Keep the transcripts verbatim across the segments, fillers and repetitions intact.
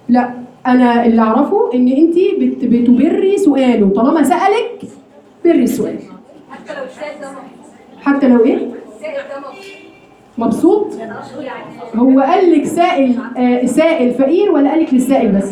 لا، انا اللي اعرفه ان انت بت... بتبري سؤاله، طالما سالك بري السؤال. حتى لو السائل ده حتى لو ايه؟ السائل ده مبسوط؟ هو قال لك سائل آه سائل فقير ولا قال لك للسائل بس؟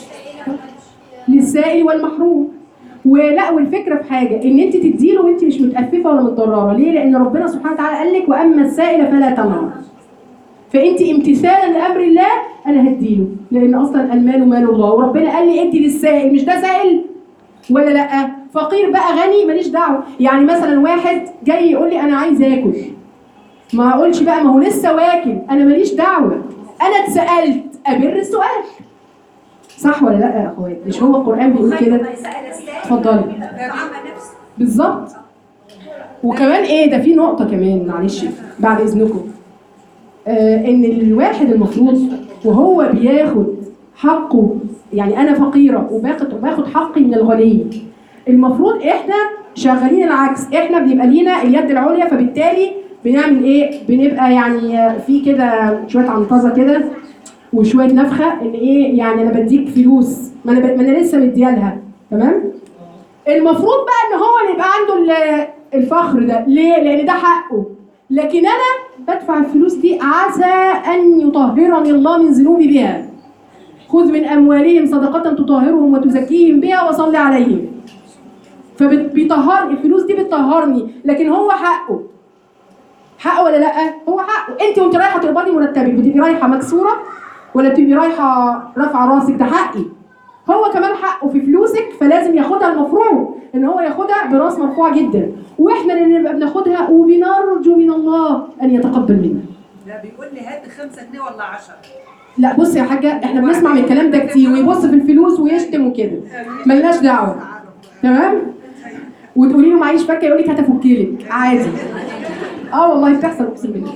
للسائل والمحروم. ولا والفكره في حاجه ان انت تديله وانت مش متأففه ولا متضرره، ليه؟ لان ربنا سبحانه وتعالى قال لك واما السائل فلا تنهر. فانت امتثالا لامر الله انا هديله، لان اصلا المال مال الله، وربنا قال لي ادي للسائل، مش ده سائل ولا لا؟ فقير بقى غني ماليش دعوه. يعني مثلا واحد جاي يقول لي انا عايز اكل، ما اقولش بقى ما هو لسه واكل، انا ماليش دعوه، انا اتسالت ابر السؤال. صح ولا لا يا اخوات؟ مش هو القران بيقول كده؟ اتفضلي. بالظبط. وكمان ايه ده، في نقطه كمان معلش بعد اذنكم، آه ان الواحد المفروض وهو بياخد حقه، يعني انا فقيره وباخد باخد حقي من الغني، المفروض احنا شغالين العكس، احنا بيبقى لينا اليد العليا، فبالتالي بنعمل ايه؟ بنبقى يعني في كده شويه عنطزه كده وشويه نفخه، ان ايه يعني انا بديك فلوس، ما انا ب... ما انا لسه مديالها، تمام؟ المفروض بقى ان هو اللي يبقى عنده الفخر ده، ليه؟ لان ده حقه، لكن انا بدفع الفلوس دي عسى ان يطهرني الله من ذنوبي بها. خذ من اموالهم صدقه تطهرهم وتزكيهم بها وصل عليهم. فبيطهر الفلوس دي بتطهرني، لكن هو حقه. حقه ولا لا؟ هو حقه. انت وانت رايحه تقبضي مرتبك بتبقي رايحه مكسوره ولا بتبقي رايحه رافعه راسك؟ ده حقي. هو كمان حقه في فلوسك، فلازم ياخدها، المفروض ان هو ياخدها براس مرفوعه جدا، واحنا اللي نبقى بناخدها وبنرجو من الله ان يتقبل منا. لا بيقول لي هات خمسة جنيه ولا عشرة. لا بصي يا حاجه، احنا بنسمع من الكلام ده كتير، ويبص في الفلوس ويشتم وكده، ملناش دعوه، تمام؟ وتقولي له معيش فكه يقول لك هتفكلك عادي. اه والله بتحصل اقسم بالله.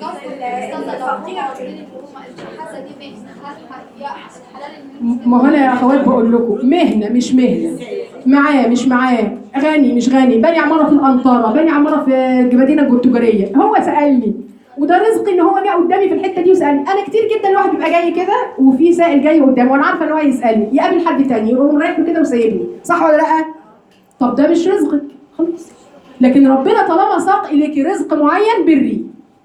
ما هو انا يا اخوات بقول لكم مهنه مش مهنه، معاه مش معاه، غني مش غني، بني عماره في الانطاره، بني عماره في المدينه التجاريه، هو سالني وده رزقي ان هو جه قدامي في الحته دي وسالني. انا كتير جدا الواحد بيبقى جاي كده وفي سائل جاي قدامه وانا عارفه ان هو هيسالني، يقابل حد تاني يقوم رايح له كده وسايبني، صح ولا لا؟ طب ده مش رزقك خلاص، لكن ربنا طالما ساق اليك رزق معين بري.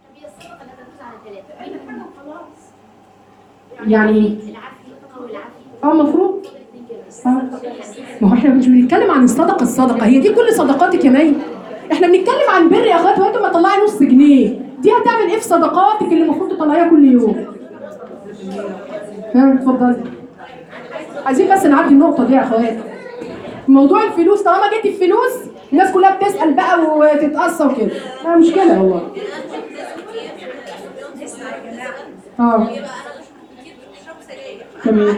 يعني اه المفروض اه ما هو احنا مش بنتكلم عن الصدقه، الصدقه هي دي كل صدقاتك يا مي، احنا بنتكلم عن بر يا اخوات. وانتم ما تطلعي نص جنيه دي هتعمل ايه في صدقاتك اللي المفروض تطلعيها كل يوم؟ ها اتفضلي. عايزين بس نعدي النقطه دي يا اخوات. موضوع الفلوس طالما جيتي الفلوس الناس كلها بتسال بقى وتتقصى وكده، ما مشكله والله. اه تمام.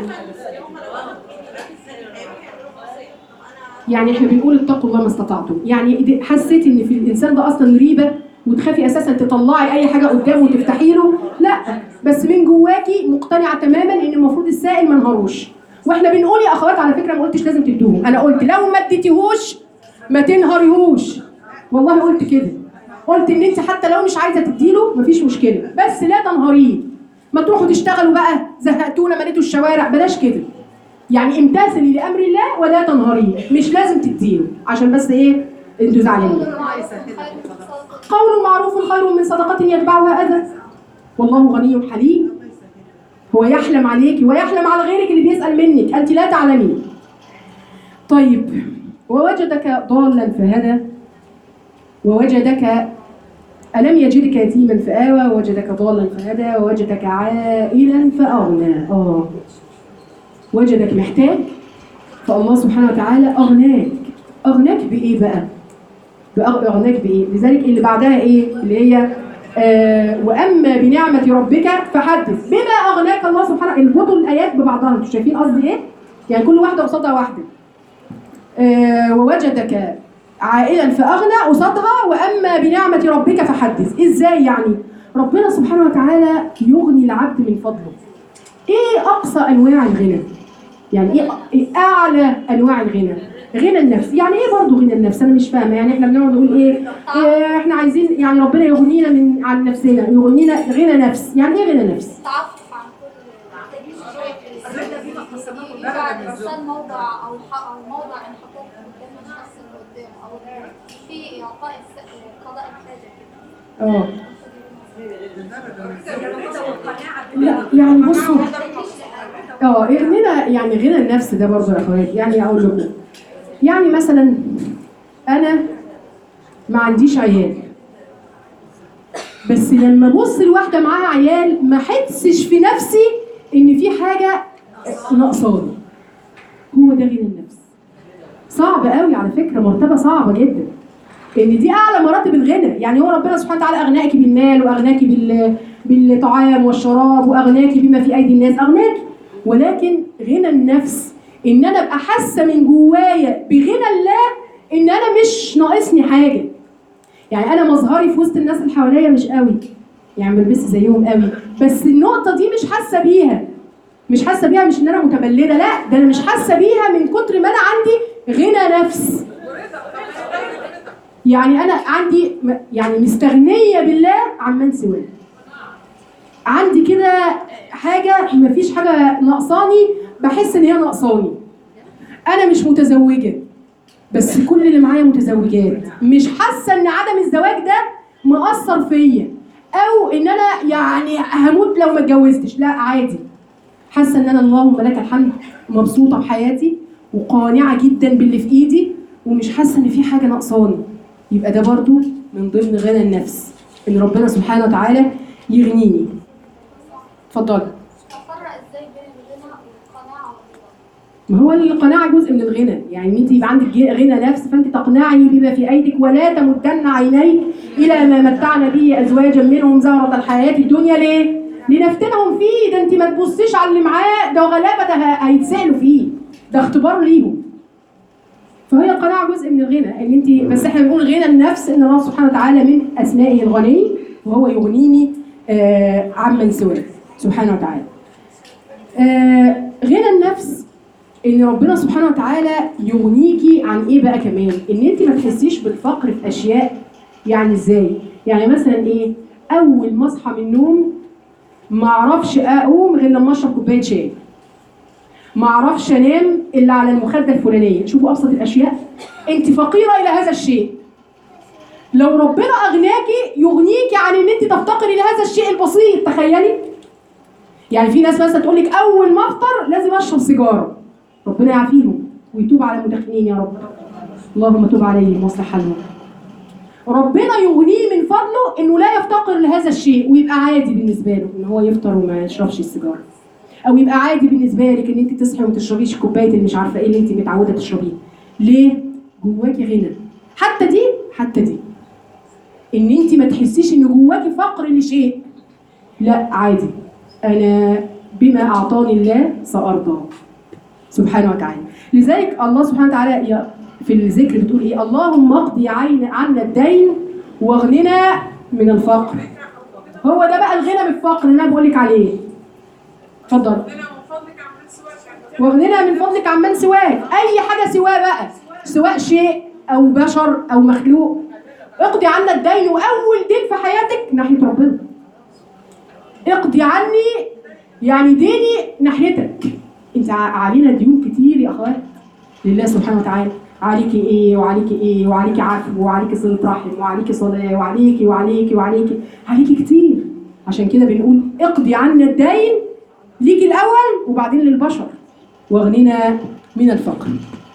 يعني احنا بنقول اتقوا الله ما استطعتم، يعني حسيت ان في الانسان ده اصلا ريبه وتخافي اساسا تطلعي اي حاجه قدامه وتفتحي له، لا بس من جواكي مقتنعه تماما ان المفروض السائل ما نهروش. واحنا بنقول يا اخوات على فكره ما قلتش لازم تدوهم، انا قلت لو ما اديتيهوش ما تنهريهوش، والله قلت كده، قلت ان انت حتى لو مش عايزه تديله مفيش مشكله، بس لا تنهريه. ما تروحوا تشتغلوا بقى زهقتونا مليتوا الشوارع، بلاش كده. يعني امتثلي لامر الله ولا تنهريه، مش لازم تديله عشان بس ايه انتوا زعلانين. قول معروف خير من صدقه يتبعها اذى، والله غني حليم. هو يحلم عليك ويحلم على غيرك اللي بيسال منك، انت لا تعلمين. طيب ووجدك ضالا فهدى ووجدك ألم يجدك يتيما فآوى ووجدك ضالا فهدى ووجدك عائلا فأغنى. اه وجدك محتاج فالله سبحانه وتعالى أغناك. أغناك بإيه بقى؟ أغناك بإيه؟ لذلك اللي بعدها إيه؟ اللي هي آه وأما بنعمة ربك فحدث بما أغناك الله سبحانه. البطل الآيات ببعضها، انتوا شايفين قصدي إيه؟ يعني كل واحدة قصادها واحدة. آه ووجدك عائلا فأغنى قصادها وأما بنعمة ربك فحدث. إزاي يعني؟ ربنا سبحانه وتعالى يغني العبد من فضله. إيه أقصى أنواع الغنى؟ يعني إيه أعلى أنواع الغنى؟ غنى النفس. يعني إيه برضه غنى النفس؟ أنا مش فاهمة. يعني إحنا بنقعد نقول إيه؟ إيه إحنا عايزين يعني ربنا يغنينا من عن نفسنا، يغنينا غنى نفس. يعني إيه غنى نفس؟ درجة من يجعل الذوق. الإنسان موضع أو ح- أو موضع انحطاط قدام الشخص اللي قدامه أو في إعطاء الس- قضاء الحاجة كده. اه درجة من الذوق. لا يعني بصوا، اه غنى يعني غنى النفس ده برضه يا اخواتي، يعني اقول لكم يعني مثلا انا ما عنديش عيال، بس لما ابص لواحده معاها عيال ما احسش في نفسي ان في حاجه ناقصاني. هو ده غنى النفس. صعب قوي على فكره، مرتبه صعبه جدا، ان دي اعلى مراتب الغنى. يعني هو ربنا سبحانه وتعالى اغناك بالمال، واغناك بال بالطعام والشراب، واغناك بما في ايدي الناس، اغناك. ولكن غنى النفس ان انا ابقى حاسه من جوايا بغنى الله، ان انا مش ناقصني حاجه. يعني انا مظهري في وسط الناس اللي حواليا مش قوي، يعني ما بلبسش زيهم قوي، بس النقطه دي مش حاسه بيها. مش حاسه بيها مش ان انا متبلده، لا، ده انا مش حاسه بيها من كتر ما انا عندي غنى نفس. يعني انا عندي م- يعني مستغنيه بالله عمن سواه. عندي كده حاجه مفيش حاجه ناقصاني، بحس ان هي ناقصاني. انا مش متزوجه بس كل اللي معايا متزوجات، مش حاسه ان عدم الزواج ده مأثر فيا، او ان انا يعني هموت لو ما اتجوزتش، لا عادي. حاسه ان انا اللهم لك الحمد مبسوطه بحياتي وقانعه جدا باللي في ايدي، ومش حاسه ان في حاجه ناقصاني. يبقى ده برضو من ضمن غنى النفس، ان ربنا سبحانه وتعالى يغنيني. اتفضلي. أفرق إزاي بين الغنى والقناعة والرضا؟ ما هو القناعه جزء من الغنى، يعني ان انت يبقى عندك ج- غنى نفس، فانت تقنعي بما في ايدك ولا تمدن عينيك الى ما متعنا به ازواجا منهم زهره الحياه الدنيا. ليه؟ لنفتنهم فيه. ده انت ما تبصيش على اللي معاه، ده غلابه، ده ه- هيتسالوا فيه، ده اختبار ليهم. فهي القناعه جزء من الغنى، ان انت بس احنا بنقول غنى النفس، ان الله سبحانه وتعالى من اسمائه الغني، وهو يغنيني آه عمن سواه سبحانه وتعالى. آه غنى النفس ان ربنا سبحانه وتعالى يغنيكي عن ايه بقى كمان؟ ان انت ما تحسيش بالفقر في اشياء. يعني ازاي؟ يعني مثلا ايه؟ اول ما اصحى من النوم ما اعرفش اقوم غير لما اشرب كوبايه شاي. ما اعرفش انام الا على المخده الفلانيه. شوفوا ابسط الاشياء، انت فقيره الى هذا الشيء. لو ربنا اغناكي يغنيكي عن ان انت تفتقري لهذا الشيء البسيط. تخيلي، يعني في ناس مثلا تقول لك اول ما افطر لازم اشرب سيجاره. ربنا يعافيهم ويتوب على المدخنين يا رب. اللهم تب عليهم واصلح حالهم. ربنا يغنيه من فضله انه لا يفتقر لهذا الشيء، ويبقى عادي بالنسبه له ان هو يفطر وما يشربش السيجاره. او يبقى عادي بالنسبه لك ان انت تصحي وما تشربيش كوبايه اللي مش عارفه ايه اللي انت متعوده تشربيه. ليه؟ جواكي غنى. حتى دي حتى دي ان انت ما تحسيش ان جواكي فقر لشيء. لا عادي، انا بما اعطاني الله سارضى سبحانه وتعالى. لذلك الله سبحانه وتعالى يا- في الذكر بتقول ايه؟ اللهم اقضي عين عنا الدين واغننا من الفقر. هو ده بقى الغنى من الفقر اللي انا بقول لك عليه. اتفضل. واغننا من فضلك عمن سواك. اي حاجه سواه بقى، سواء شيء او بشر او مخلوق. اقضي عنا الدين، واول دين في حياتك ناحيه ربنا. اقضي عني يعني ديني ناحيتك. انت ع- علينا ديون كتير يا اخوات لله سبحانه وتعالى. عليكي ايه وعليكي ايه وعليكي عفو وعليكي صله رحم وعليكي صلاه وعليكي وعليكي وعليكي عليكي كتير. عشان كده بنقول اقضي عنا الدين ليكي الاول وبعدين للبشر، واغننا من الفقر.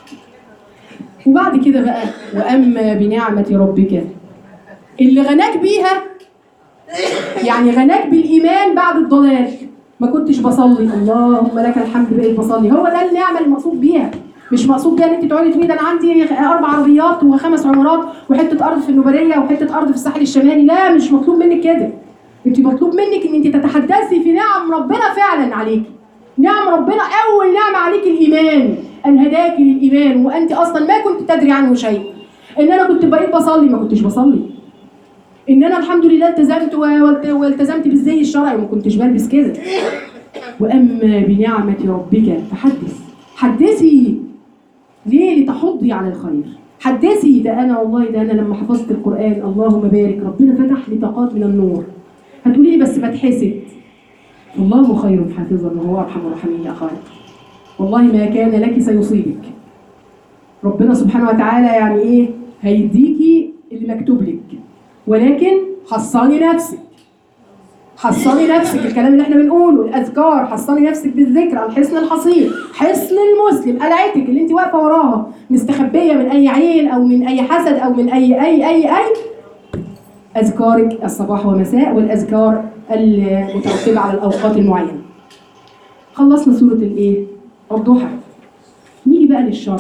وبعد كده بقى واما بنعمه ربك اللي غناك بيها، يعني غناك بالايمان بعد الضلال. ما كنتش بصلي، اللهم لك الحمد بقيت بصلي. هو ده النعمه المقصود بيها. مش مقصود بيها ان انت تقعدي تقولي ده انا عندي اربع عربيات وخمس عمارات وحته ارض في النوبريه وحته ارض في الساحل الشمالي. لا، مش مطلوب منك كده. انت مطلوب منك ان انت تتحدثي في نعم ربنا فعلا عليكي. نعم ربنا، اول نعمه عليك الايمان، ان هداكي للايمان وانت اصلا ما كنت تدري عنه شيء. ان انا كنت بقيت بصلي، ما كنتش بصلي. ان انا الحمد لله التزمت والت- والتزمت بالزي الشرعي، ما كنتش بلبس كده. واما بنعمه ربك فحدث. حدثي. ليه؟ لتحضي على الخير. حدثي. ده انا والله ده انا لما حفظت القران اللهم بارك ربنا فتح لي طاقات من النور. هتقولي لي بس بتحسد. الله خير حافظا وهو ارحم الراحمين يا اخوات. والله ما كان لك سيصيبك. ربنا سبحانه وتعالى يعني ايه؟ هيديكي اللي مكتوب لك، ولكن حصني نفسك. حصني نفسك، الكلام اللي احنا بنقوله، الاذكار، حصني نفسك بالذكر، الحصن الحصين، حصن المسلم، قلعتك اللي انت واقفه وراها مستخبيه من اي عين او من اي حسد او من اي اي اي اي اذكارك الصباح والمساء، والاذكار المترتبه على الاوقات المعينه. خلصنا سوره الايه؟ الضحى. نيجي بقى للشر.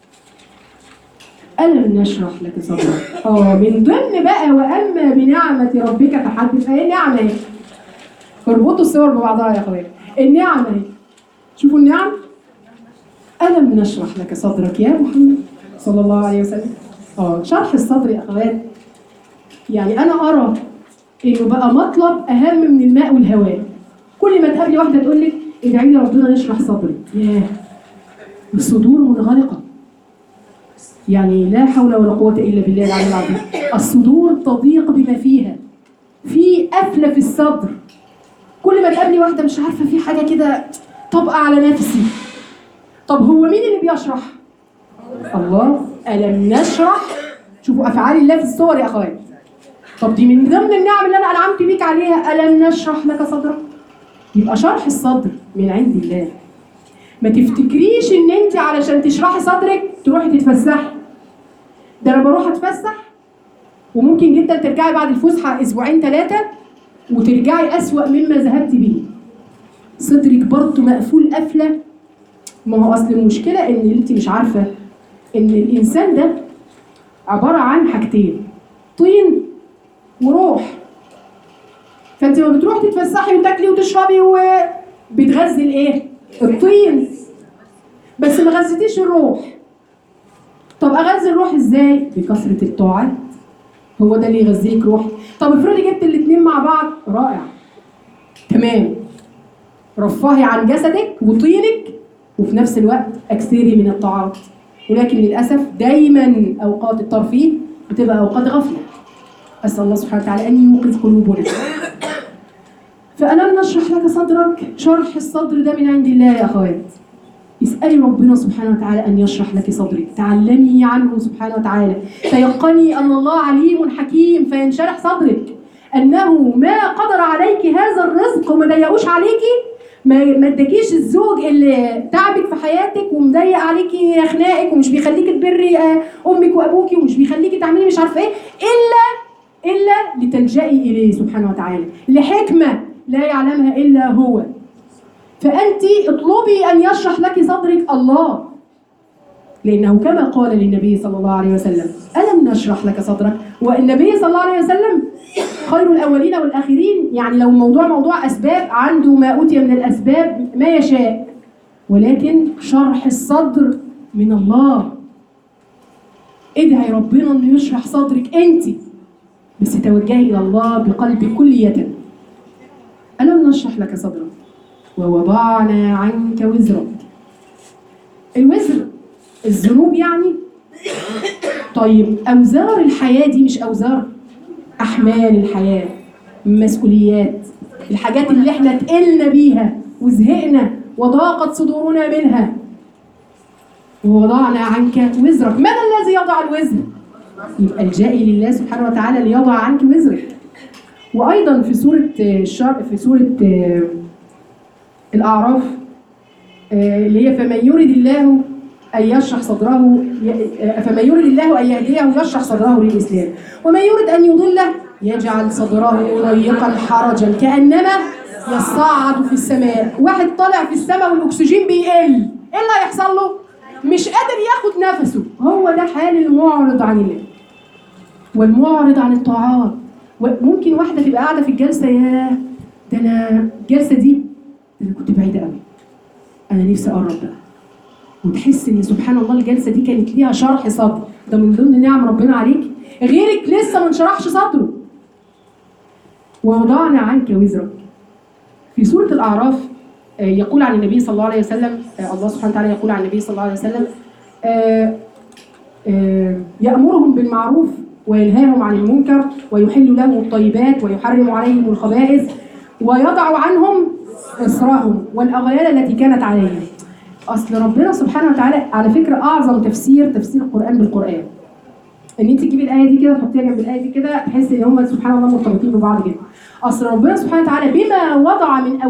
ألم نشرح لك صدرك. اه من ضمن بقى واما بنعمه ربك فحدث. ايه النعمه اهي؟ اربطوا الصور ببعضها يا اخويا. النعمه اهي. شوفوا النعم. ألم نشرح لك صدرك يا محمد صلى الله عليه وسلم. اه شرح الصدر يا اخوات، يعني انا ارى انه بقى مطلب اهم من الماء والهواء. كل ما تقابلي واحده تقول لك ادعي لي ربنا يشرح صدري، ياه الصدور منغلقه، يعني لا حول ولا قوه الا بالله العلي العظيم. الصدور تضيق بما فيها، في قفله في الصدر. كل ما تقابلي واحده مش عارفه في حاجه كده طبقه على نفسي. طب هو مين اللي بيشرح؟ الله. ألم نشرح. شوفوا افعال الله في الصور يا اخوات. طب دي من ضمن النعم اللي انا انعمت بيك عليها. ألم نشرح لك صدرك. يبقى شرح الصدر من عند الله. ما تفتكريش ان انت علشان تشرحي صدرك تروحي تتفسحي. ده انا بروح اتفسح وممكن جدا ترجعي بعد الفسحه اسبوعين ثلاثه وترجعي اسوأ مما ذهبت به. صدرك برضه مقفول قفله. ما هو اصل المشكله ان انت مش عارفه ان الانسان ده عباره عن حاجتين، طين وروح. فانت لما بتروحي تتفسحي وتاكلي وتشربي وبتغذي الايه؟ الطين، بس ما غذيتيش الروح. طب اغذي الروح ازاي؟ بكثره الطاعات. هو ده اللي يغذيك روح. طب افرضي جبت الاثنين مع بعض، رائع تمام، رفهي عن جسدك وطينك وفي نفس الوقت اكثري من الطاعات. ولكن للاسف دايما اوقات الترفيه بتبقى اوقات غفله. اسال الله سبحانه وتعالى ان يوقظ قلوبنا. فألم نشرح لك صدرك. شرح الصدر ده من عند الله يا اخوات. اسالي ربنا سبحانه وتعالى ان يشرح لك صدرك، تعلمي عنه سبحانه وتعالى، تيقني ان الله عليم حكيم فينشرح صدرك، انه ما قدر عليك هذا الرزق وما ضيقوش عليكي، ما ما اداكيش الزوج اللي تعبك في حياتك ومضيق عليكي خناقك ومش بيخليكي تبري امك وابوكي ومش بيخليكي تعملي مش عارفه ايه، الا الا لتلجئي اليه سبحانه وتعالى لحكمه لا يعلمها الا هو. فانت اطلبي ان يشرح لك صدرك الله، لانه كما قال للنبي صلى الله عليه وسلم الم نشرح لك صدرك. والنبي صلى الله عليه وسلم خير الاولين والاخرين، يعني لو الموضوع موضوع اسباب عنده ما اوتي من الاسباب ما يشاء، ولكن شرح الصدر من الله. ادعي ربنا انه يشرح صدرك انت، بس توجهي الى الله بقلب كلية. ألم نشرح لك صدرك ووضعنا عنك وزرك. الوزر الذنوب يعني. طيب أوزار الحياة دي مش أوزار، أحمال الحياة، مسؤوليات، الحاجات اللي احنا تقلنا بيها وزهقنا وضاقت صدورنا منها. ووضعنا عنك وزرك. من الذي يضع الوزر؟ يبقى الجائي لله سبحانه وتعالى ليضع عنك وزرك. وايضا في سوره الشر في سوره الاعراف اللي هي فمن يرد الله ان يشرح صدره فمن يرد الله ان يهديه يشرح صدره للاسلام ومن يرد ان يضله يجعل صدره ضيقا حرجا كانما يصعد في السماء. واحد طالع في السماء والاكسجين بيقل، ايه اللي هيحصل له؟ مش قادر ياخد نفسه. هو ده حال المعرض عن الله والمعرض عن الطاعات. وممكن واحده تبقى قاعده في الجلسه، ياه ده انا الجلسه دي ده انا كنت بعيده قوي، انا نفسي اقرب بقى، وتحس ان سبحان الله الجلسه دي كانت ليها شرح صدر. ده من ضمن نعم ربنا عليك. غيرك لسه ما انشرحش صدره. ووضعنا عنك وزرك. في سوره الاعراف يقول عن النبي صلى الله عليه وسلم، الله سبحانه وتعالى يقول عن النبي صلى الله عليه وسلم يأمرهم بالمعروف وينهاهم عن المنكر ويحل لهم الطيبات ويحرم عليهم الخبائث ويضع عنهم إصرهم والأغلال التي كانت عليهم. اصل ربنا سبحانه وتعالى على فكره اعظم تفسير تفسير القران بالقران. ان انت تجيبي الايه دي كده تحطيها جنب الايه دي كده تحسي ان هم سبحان الله مرتبطين ببعض جدا. اصل ربنا سبحانه وتعالى بما وضع من